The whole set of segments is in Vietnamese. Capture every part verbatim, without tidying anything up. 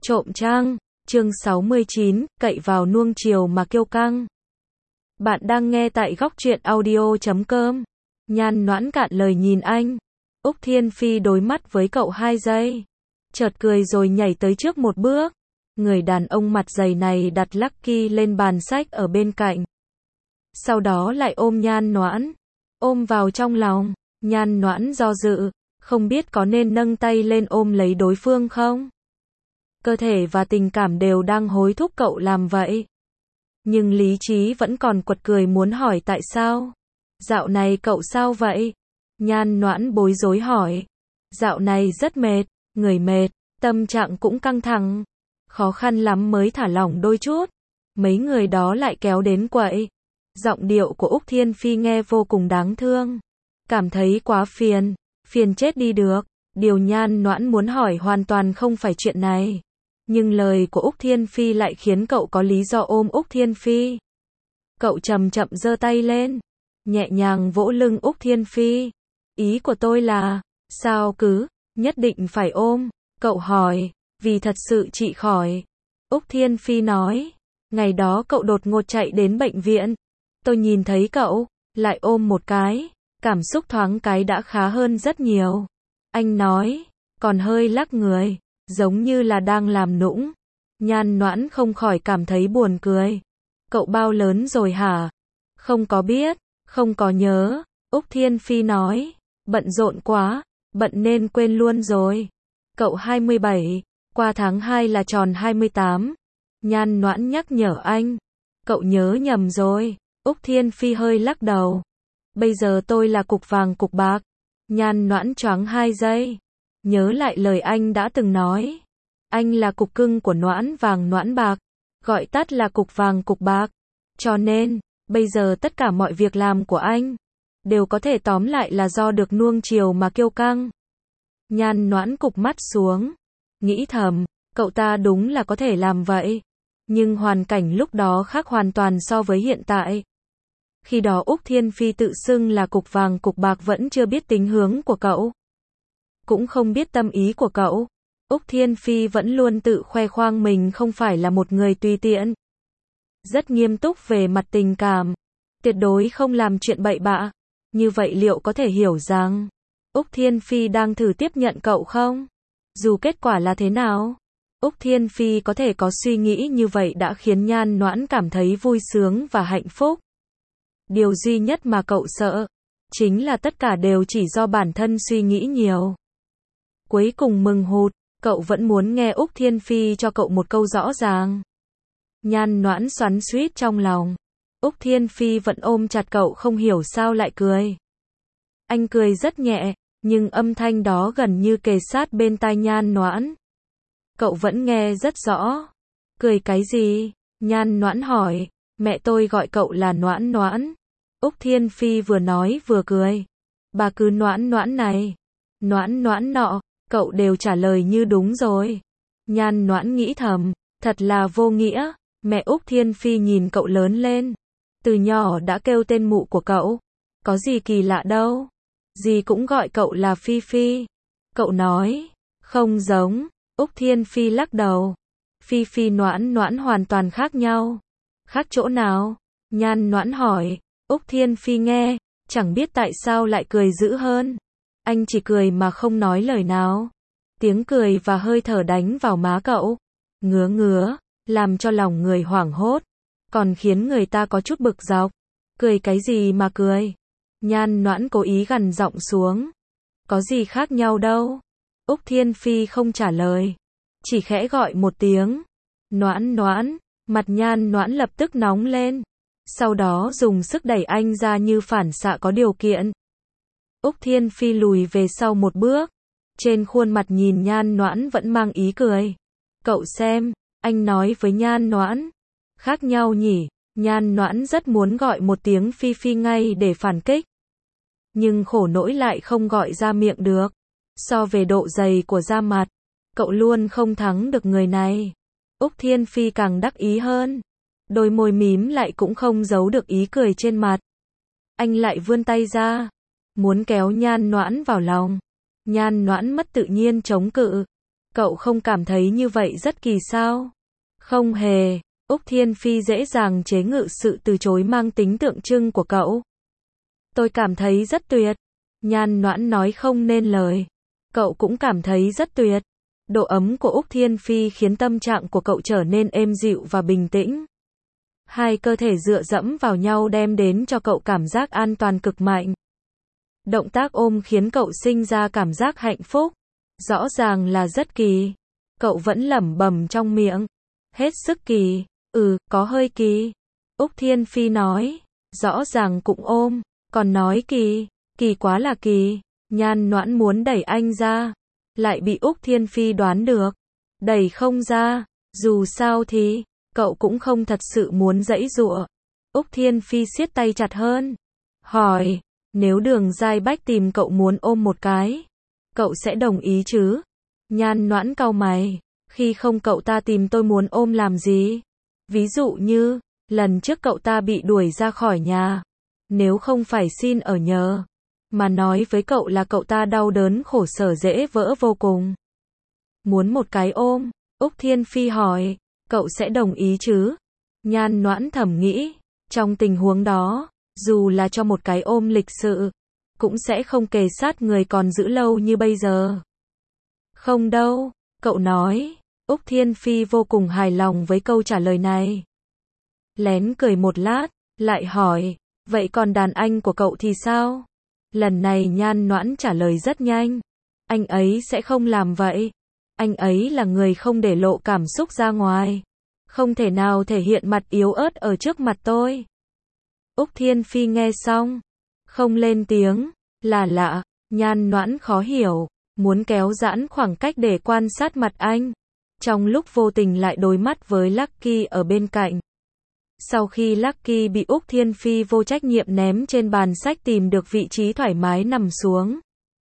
Trộm trăng, chương sáu mươi chín, cậy vào nuông chiều mà kiêu căng. Bạn đang nghe tại góc truyện audio chấm com. Nhan Noãn cạn lời nhìn anh. Úc Thiên Phi đối mắt với cậu hai giây. Chợt cười rồi nhảy tới trước một bước. Người đàn ông mặt dày này đặt Lucky lên bàn sách ở bên cạnh. Sau đó lại ôm Nhan Noãn. Ôm vào trong lòng. Nhan Noãn do dự. Không biết có nên nâng tay lên ôm lấy đối phương không? Cơ thể và tình cảm đều đang hối thúc cậu làm vậy. Nhưng lý trí vẫn còn quật cười muốn hỏi tại sao. Dạo này cậu sao vậy? Nhan Noãn bối rối hỏi. Dạo này rất mệt, người mệt, tâm trạng cũng căng thẳng. Khó khăn lắm mới thả lỏng đôi chút. Mấy người đó lại kéo đến quậy. Giọng điệu của Úc Thiên Phi nghe vô cùng đáng thương. Cảm thấy quá phiền, phiền chết đi được. Điều Nhan Noãn muốn hỏi hoàn toàn không phải chuyện này. Nhưng lời của Úc Thiên Phi lại khiến cậu có lý do ôm Úc Thiên Phi. Cậu chậm chậm giơ tay lên, nhẹ nhàng vỗ lưng Úc Thiên Phi. Ý của tôi là, sao cứ, nhất định phải ôm? Cậu hỏi, vì thật sự trị khỏi. Úc Thiên Phi nói, ngày đó cậu đột ngột chạy đến bệnh viện. Tôi nhìn thấy cậu, lại ôm một cái, cảm xúc thoáng cái đã khá hơn rất nhiều. Anh nói, còn hơi lắc người. Giống như là đang làm nũng. Nhan Noãn không khỏi cảm thấy buồn cười. Cậu bao lớn rồi hả? Không có biết, không có nhớ. Úc Thiên Phi nói, bận rộn quá, bận nên quên luôn rồi. Cậu hai mươi bảy, qua tháng hai là tròn hai mươi tám. Nhan Noãn nhắc nhở anh. Cậu nhớ nhầm rồi. Úc Thiên Phi hơi lắc đầu. Bây giờ tôi là cục vàng cục bạc. Nhan Noãn choáng hai giây. Nhớ lại lời anh đã từng nói. Anh là cục cưng của Noãn vàng Noãn bạc. Gọi tắt là cục vàng cục bạc. Cho nên, bây giờ tất cả mọi việc làm của anh đều có thể tóm lại là do được nuông chiều mà kiêu căng. Nhan Noãn cụp mắt xuống. Nghĩ thầm, cậu ta đúng là có thể làm vậy. Nhưng hoàn cảnh lúc đó khác hoàn toàn so với hiện tại. Khi đó Úc Thiên Phi tự xưng là cục vàng cục bạc vẫn chưa biết tính hướng của cậu. Cũng không biết tâm ý của cậu. Úc Thiên Phi vẫn luôn tự khoe khoang mình không phải là một người tùy tiện. Rất nghiêm túc về mặt tình cảm. Tuyệt đối không làm chuyện bậy bạ. Như vậy liệu có thể hiểu rằng Úc Thiên Phi đang thử tiếp nhận cậu không? Dù kết quả là thế nào? Úc Thiên Phi có thể có suy nghĩ như vậy đã khiến Nhan Noãn cảm thấy vui sướng và hạnh phúc. Điều duy nhất mà cậu sợ chính là tất cả đều chỉ do bản thân suy nghĩ nhiều. Cuối cùng mừng hụt, cậu vẫn muốn nghe Úc Thiên Phi cho cậu một câu rõ ràng. Nhan Noãn xoắn xuýt trong lòng. Úc Thiên Phi vẫn ôm chặt cậu không hiểu sao lại cười. Anh cười rất nhẹ, nhưng âm thanh đó gần như kề sát bên tai Nhan Noãn. Cậu vẫn nghe rất rõ. Cười cái gì? Nhan Noãn hỏi. Mẹ tôi gọi cậu là Noãn Noãn. Úc Thiên Phi vừa nói vừa cười. Bà cứ Noãn Noãn này, Noãn Noãn nọ. Cậu đều trả lời như đúng rồi. Nhan Noãn nghĩ thầm, thật là vô nghĩa. Mẹ Úc Thiên Phi nhìn cậu lớn lên. Từ nhỏ đã kêu tên mụ của cậu. Có gì kỳ lạ đâu. Dì cũng gọi cậu là Phi Phi. Cậu nói, không giống. Úc Thiên Phi lắc đầu. Phi Phi Noãn Noãn hoàn toàn khác nhau. Khác chỗ nào? Nhan Noãn hỏi. Úc Thiên Phi nghe, chẳng biết tại sao lại cười dữ hơn. Anh chỉ cười mà không nói lời nào. Tiếng cười và hơi thở đánh vào má cậu. Ngứa ngứa, làm cho lòng người hoảng hốt. Còn khiến người ta có chút bực dọc. Cười cái gì mà cười? Nhan Noãn cố ý gằn giọng xuống. Có gì khác nhau đâu. Úc Thiên Phi không trả lời. Chỉ khẽ gọi một tiếng. Noãn Noãn, mặt Nhan Noãn lập tức nóng lên. Sau đó dùng sức đẩy anh ra như phản xạ có điều kiện. Úc Thiên Phi lùi về sau một bước. Trên khuôn mặt nhìn Nhan Noãn vẫn mang ý cười. Cậu xem, anh nói với Nhan Noãn. Khác nhau nhỉ? Nhan Noãn rất muốn gọi một tiếng Phi Phi ngay để phản kích. Nhưng khổ nỗi lại không gọi ra miệng được. So về độ dày của da mặt, cậu luôn không thắng được người này. Úc Thiên Phi càng đắc ý hơn. Đôi môi mím lại cũng không giấu được ý cười trên mặt. Anh lại vươn tay ra. Muốn kéo Nhan Noãn vào lòng. Nhan Noãn mất tự nhiên chống cự. Cậu không cảm thấy như vậy rất kỳ sao? Không hề. Úc Thiên Phi dễ dàng chế ngự sự từ chối mang tính tượng trưng của cậu. Tôi cảm thấy rất tuyệt. Nhan Noãn nói không nên lời. Cậu cũng cảm thấy rất tuyệt. Độ ấm của Úc Thiên Phi khiến tâm trạng của cậu trở nên êm dịu và bình tĩnh. Hai cơ thể dựa dẫm vào nhau đem đến cho cậu cảm giác an toàn cực mạnh. Động tác ôm khiến cậu sinh ra cảm giác hạnh phúc. Rõ ràng là rất kỳ. Cậu vẫn lẩm bẩm trong miệng. Hết sức kỳ. Ừ, có hơi kỳ. Úc Thiên Phi nói. Rõ ràng cũng ôm. Còn nói kỳ. Kỳ quá là kỳ. Nhan Noãn muốn đẩy anh ra. Lại bị Úc Thiên Phi đoán được. Đẩy không ra. Dù sao thì, cậu cũng không thật sự muốn giãy giụa. Úc Thiên Phi siết tay chặt hơn. Hỏi. Nếu Đường Giai Bách tìm cậu muốn ôm một cái, cậu sẽ đồng ý chứ? Nhan Noãn cau mày. Khi không cậu ta tìm tôi muốn ôm làm gì? Ví dụ như, lần trước cậu ta bị đuổi ra khỏi nhà. Nếu không phải xin ở nhờ, mà nói với cậu là cậu ta đau đớn khổ sở dễ vỡ vô cùng. Muốn một cái ôm? Úc Thiên Phi hỏi. Cậu sẽ đồng ý chứ? Nhan Noãn thầm nghĩ. Trong tình huống đó, dù là cho một cái ôm lịch sự, cũng sẽ không kề sát người còn giữ lâu như bây giờ. Không đâu, cậu nói. Úc Thiên Phi vô cùng hài lòng với câu trả lời này. Lén cười một lát, lại hỏi. Vậy còn đàn anh của cậu thì sao? Lần này Nhan Noãn trả lời rất nhanh. Anh ấy sẽ không làm vậy. Anh ấy là người không để lộ cảm xúc ra ngoài. Không thể nào thể hiện mặt yếu ớt ở trước mặt tôi. Úc Thiên Phi nghe xong, không lên tiếng. Là lạ. Nhan Noãn khó hiểu, muốn kéo giãn khoảng cách để quan sát mặt anh. Trong lúc vô tình lại đối mắt với Lucky ở bên cạnh. Sau khi Lucky bị Úc Thiên Phi vô trách nhiệm ném trên bàn sách tìm được vị trí thoải mái nằm xuống.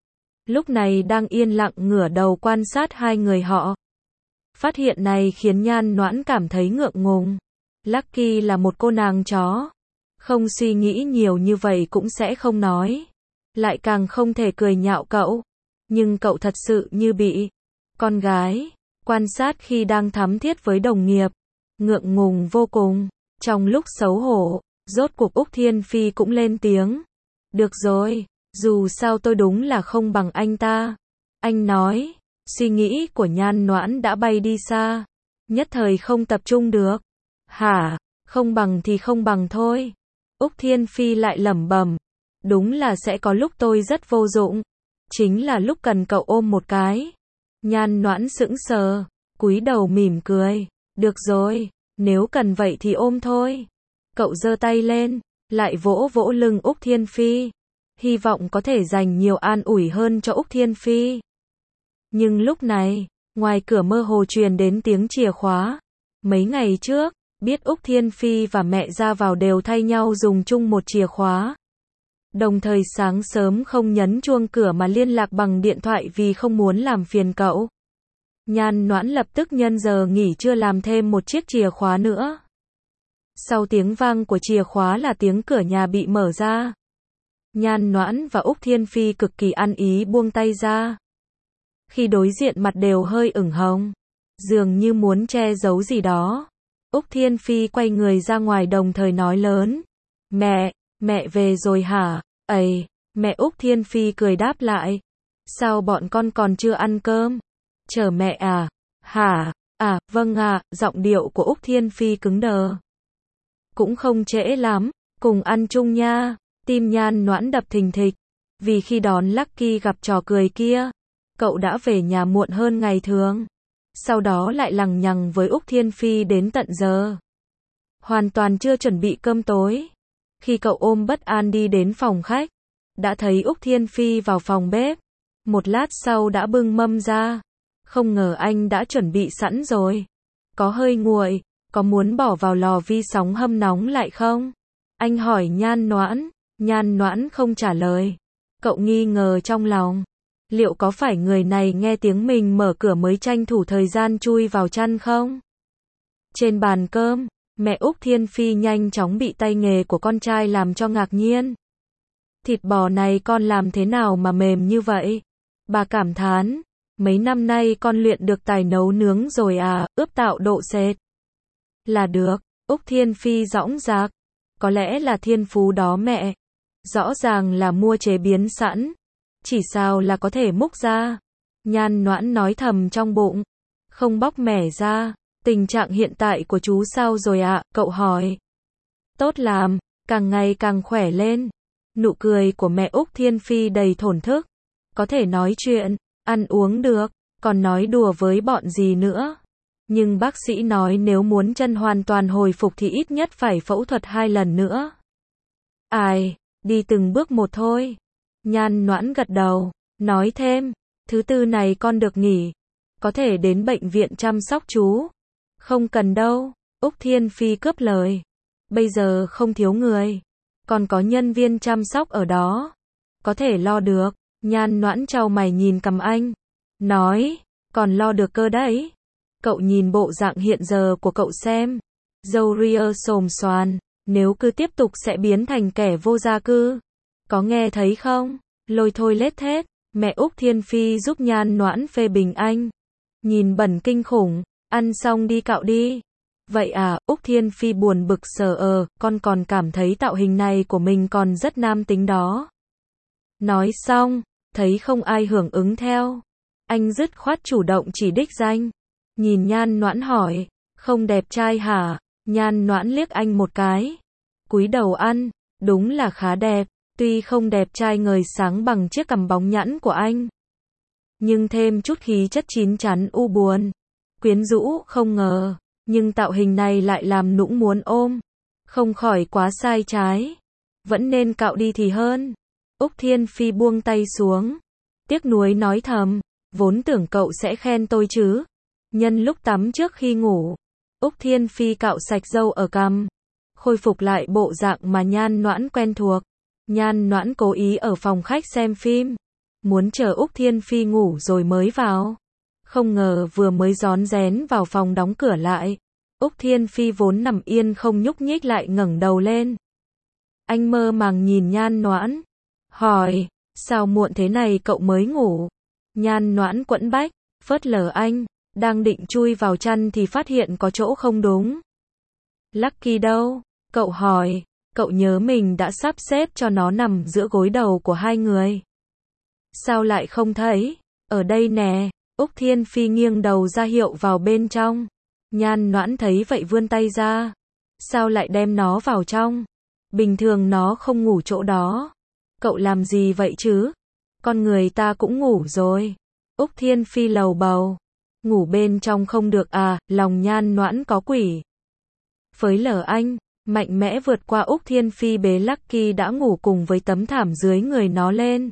Lúc này đang yên lặng ngửa đầu quan sát hai người họ. Phát hiện này khiến Nhan Noãn cảm thấy ngượng ngùng. Lucky là một cô nàng chó. Không suy nghĩ nhiều như vậy cũng sẽ không nói. Lại càng không thể cười nhạo cậu. Nhưng cậu thật sự như bị con gái quan sát khi đang thắm thiết với đồng nghiệp. Ngượng ngùng vô cùng. Trong lúc xấu hổ, rốt cuộc Úc Thiên Phi cũng lên tiếng. Được rồi, dù sao tôi đúng là không bằng anh ta. Anh nói. Suy nghĩ của Nhan Noãn đã bay đi xa. Nhất thời không tập trung được. Hả? Không bằng thì không bằng thôi. Úc Thiên Phi lại lẩm bẩm. Đúng là sẽ có lúc tôi rất vô dụng. Chính là lúc cần cậu ôm một cái. Nhan Noãn sững sờ, cúi đầu mỉm cười. Được rồi, nếu cần vậy thì ôm thôi. Cậu giơ tay lên, lại vỗ vỗ lưng Úc Thiên Phi. Hy vọng có thể dành nhiều an ủi hơn cho Úc Thiên Phi. Nhưng lúc này, ngoài cửa mơ hồ truyền đến tiếng chìa khóa. Mấy ngày trước, biết Úc Thiên Phi và mẹ ra vào đều thay nhau dùng chung một chìa khóa. Đồng thời sáng sớm không nhấn chuông cửa mà liên lạc bằng điện thoại vì không muốn làm phiền cậu. Nhan Noãn lập tức nhân giờ nghỉ trưa làm thêm một chiếc chìa khóa nữa. Sau tiếng vang của chìa khóa là tiếng cửa nhà bị mở ra. Nhan Noãn và Úc Thiên Phi cực kỳ ăn ý buông tay ra. Khi đối diện mặt đều hơi ửng hồng, dường như muốn che giấu gì đó. Úc Thiên Phi quay người ra ngoài đồng thời nói lớn. Mẹ, mẹ về rồi hả? Ây, mẹ. Úc Thiên Phi cười đáp lại. Sao bọn con còn chưa ăn cơm? Chờ mẹ à? Hả? À, vâng ạ. Giọng điệu của Úc Thiên Phi cứng đờ. Cũng không trễ lắm, cùng ăn chung nha. Tim Nhan Noãn đập thình thịch. Vì khi đón Lucky gặp trò cười kia, cậu đã về nhà muộn hơn ngày thường. Sau đó lại lằng nhằng với Úc Thiên Phi đến tận giờ. Hoàn toàn chưa chuẩn bị cơm tối. Khi cậu ôm bất an đi đến phòng khách, đã thấy Úc Thiên Phi vào phòng bếp. Một lát sau đã bưng mâm ra. Không ngờ anh đã chuẩn bị sẵn rồi. Có hơi nguội, có muốn bỏ vào lò vi sóng hâm nóng lại không? Anh hỏi Nhan Noãn. Nhan Noãn không trả lời. Cậu nghi ngờ trong lòng. Liệu có phải người này nghe tiếng mình mở cửa mới tranh thủ thời gian chui vào chăn không? Trên bàn cơm, mẹ Úc Thiên Phi nhanh chóng bị tay nghề của con trai làm cho ngạc nhiên. Thịt bò này con làm thế nào mà mềm như vậy? Bà cảm thán. Mấy năm nay con luyện được tài nấu nướng rồi à, ướp tạo độ sệt. Là được, Úc Thiên Phi dõng dạc. Có lẽ là thiên phú đó mẹ. Rõ ràng là mua chế biến sẵn. Chỉ sao là có thể múc ra. Nhan Noãn nói thầm trong bụng. Không bóc mẻ ra. Tình trạng hiện tại của chú sao rồi ạ, cậu hỏi. Tốt làm, càng ngày càng khỏe lên. Nụ cười của mẹ Úc Thiên Phi đầy thổn thức. Có thể nói chuyện, ăn uống được, còn nói đùa với bọn gì nữa. Nhưng bác sĩ nói nếu muốn chân hoàn toàn hồi phục thì ít nhất phải phẫu thuật hai lần nữa. Ai, đi từng bước một thôi. Nhan Noãn gật đầu, nói thêm, thứ tư này con được nghỉ. Có thể đến bệnh viện chăm sóc chú. Không cần đâu, Úc Thiên Phi cướp lời. Bây giờ không thiếu người. Còn có nhân viên chăm sóc ở đó. Có thể lo được. Nhan Noãn chau mày nhìn cằm anh. Nói, còn lo được cơ đấy. Cậu nhìn bộ dạng hiện giờ của cậu xem. Râu ria xồm xoàn. Nếu cứ tiếp tục sẽ biến thành kẻ vô gia cư. Có nghe thấy không? Lôi thôi lết thết. Mẹ Úc Thiên Phi giúp Nhan Noãn phê bình anh. Nhìn bẩn kinh khủng. Ăn xong đi cạo đi. Vậy à, Úc Thiên Phi buồn bực sờ ờ, con còn cảm thấy tạo hình này của mình còn rất nam tính đó. Nói xong, thấy không ai hưởng ứng theo. Anh dứt khoát chủ động chỉ đích danh. Nhìn Nhan Noãn hỏi, không đẹp trai hả? Nhan Noãn liếc anh một cái. Cúi đầu ăn, đúng là khá đẹp, tuy không đẹp trai ngời sáng bằng chiếc cằm bóng nhẵn của anh. Nhưng thêm chút khí chất chín chắn u buồn. Quyến rũ không ngờ, nhưng tạo hình này lại làm nũng muốn ôm. Không khỏi quá sai trái. Vẫn nên cạo đi thì hơn. Úc Thiên Phi buông tay xuống. Tiếc nuối nói thầm, vốn tưởng cậu sẽ khen tôi chứ. Nhân lúc tắm trước khi ngủ, Úc Thiên Phi cạo sạch râu ở cằm. Khôi phục lại bộ dạng mà Nhan Noãn quen thuộc. Nhan Noãn cố ý ở phòng khách xem phim. Muốn chờ Úc Thiên Phi ngủ rồi mới vào. Không ngờ vừa mới rón rén vào phòng đóng cửa lại. Úc Thiên Phi vốn nằm yên không nhúc nhích lại ngẩng đầu lên. Anh mơ màng nhìn Nhan Noãn. Hỏi, sao muộn thế này cậu mới ngủ? Nhan Noãn quẫn bách, phớt lờ anh. Đang định chui vào chăn thì phát hiện có chỗ không đúng. Lucky đâu? Cậu hỏi. Cậu nhớ mình đã sắp xếp cho nó nằm giữa gối đầu của hai người. Sao lại không thấy? Ở đây nè. Úc Thiên Phi nghiêng đầu ra hiệu vào bên trong. Nhan Noãn thấy vậy vươn tay ra. Sao lại đem nó vào trong? Bình thường nó không ngủ chỗ đó. Cậu làm gì vậy chứ? Con người ta cũng ngủ rồi. Úc Thiên Phi lầu bầu. Ngủ bên trong không được à, lòng Nhan Noãn có quỷ. Phới lờ anh, mạnh mẽ vượt qua Úc Thiên Phi bế Lucky đã ngủ cùng với tấm thảm dưới người nó lên.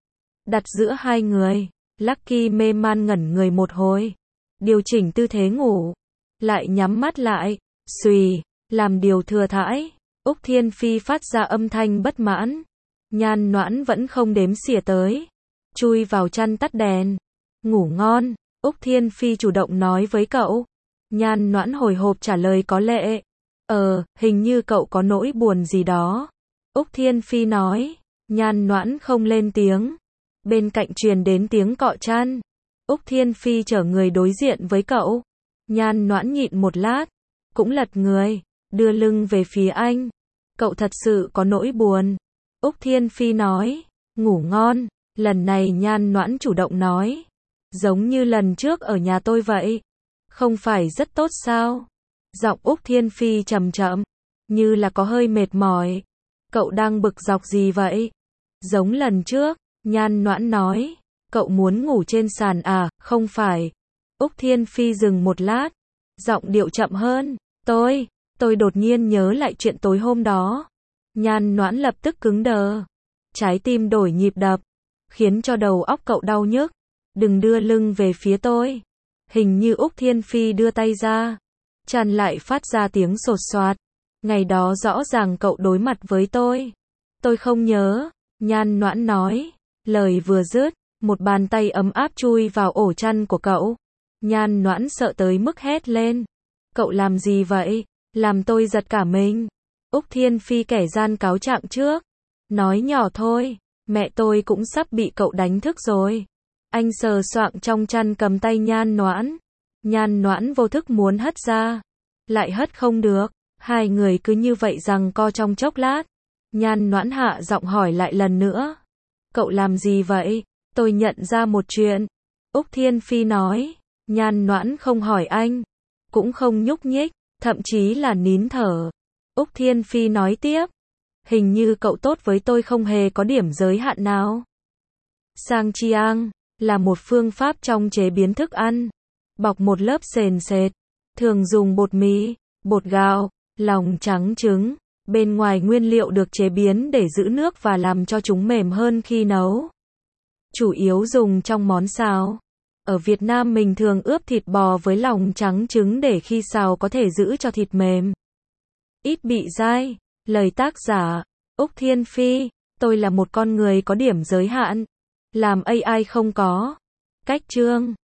Đặt giữa hai người. Lucky mê man ngẩn người một hồi. Điều chỉnh tư thế ngủ. Lại nhắm mắt lại. Xùy. Làm điều thừa thãi. Úc Thiên Phi phát ra âm thanh bất mãn. Nhan Noãn vẫn không đếm xỉa tới. Chui vào chăn tắt đèn. Ngủ ngon. Úc Thiên Phi chủ động nói với cậu. Nhan Noãn hồi hộp trả lời có lệ. Ờ, hình như cậu có nỗi buồn gì đó. Úc Thiên Phi nói. Nhan Noãn không lên tiếng. Bên cạnh truyền đến tiếng cọ chăn. Úc Thiên Phi trở người đối diện với cậu. Nhan Noãn nhịn một lát. Cũng lật người. Đưa lưng về phía anh. Cậu thật sự có nỗi buồn. Úc Thiên Phi nói. Ngủ ngon. Lần này Nhan Noãn chủ động nói. Giống như lần trước ở nhà tôi vậy. Không phải rất tốt sao? Giọng Úc Thiên Phi trầm chậm. Như là có hơi mệt mỏi. Cậu đang bực dọc gì vậy? Giống lần trước. Nhan Noãn nói. Cậu muốn ngủ trên sàn à? Không phải. Úc Thiên Phi dừng một lát. Giọng điệu chậm hơn. Tôi, tôi đột nhiên nhớ lại chuyện tối hôm đó. Nhan Noãn lập tức cứng đờ. Trái tim đổi nhịp đập. Khiến cho đầu óc cậu đau nhức. Đừng đưa lưng về phía tôi. Hình như Úc Thiên Phi đưa tay ra. Chăn lại phát ra tiếng sột soạt. Ngày đó rõ ràng cậu đối mặt với tôi. Tôi không nhớ. Nhan Noãn nói. Lời vừa dứt, một bàn tay ấm áp chui vào ổ chăn của cậu. Nhan Noãn sợ tới mức hét lên. Cậu làm gì vậy? Làm tôi giật cả mình. Úc Thiên Phi kẻ gian cáo trạng trước. Nói nhỏ thôi. Mẹ tôi cũng sắp bị cậu đánh thức rồi. Anh sờ soạng trong chăn cầm tay Nhan Noãn. Nhan Noãn vô thức muốn hất ra. Lại hất không được. Hai người cứ như vậy giằng co trong chốc lát. Nhan Noãn hạ giọng hỏi lại lần nữa. Cậu làm gì vậy? Tôi nhận ra một chuyện. Úc Thiên Phi nói. Nhan Noãn không hỏi anh. Cũng không nhúc nhích. Thậm chí là nín thở. Úc Thiên Phi nói tiếp. Hình như cậu tốt với tôi không hề có điểm giới hạn nào. Sang chiang là một phương pháp trong chế biến thức ăn. Bọc một lớp sền sệt. Thường dùng bột mì, bột gạo, lòng trắng trứng. Bên ngoài nguyên liệu được chế biến để giữ nước và làm cho chúng mềm hơn khi nấu. Chủ yếu dùng trong món xào. Ở Việt Nam mình thường ướp thịt bò với lòng trắng trứng để khi xào có thể giữ cho thịt mềm. Ít bị dai. Lời tác giả, Úc Thiên Phi, tôi là một con người có điểm giới hạn. Làm a i không có. Cách chương.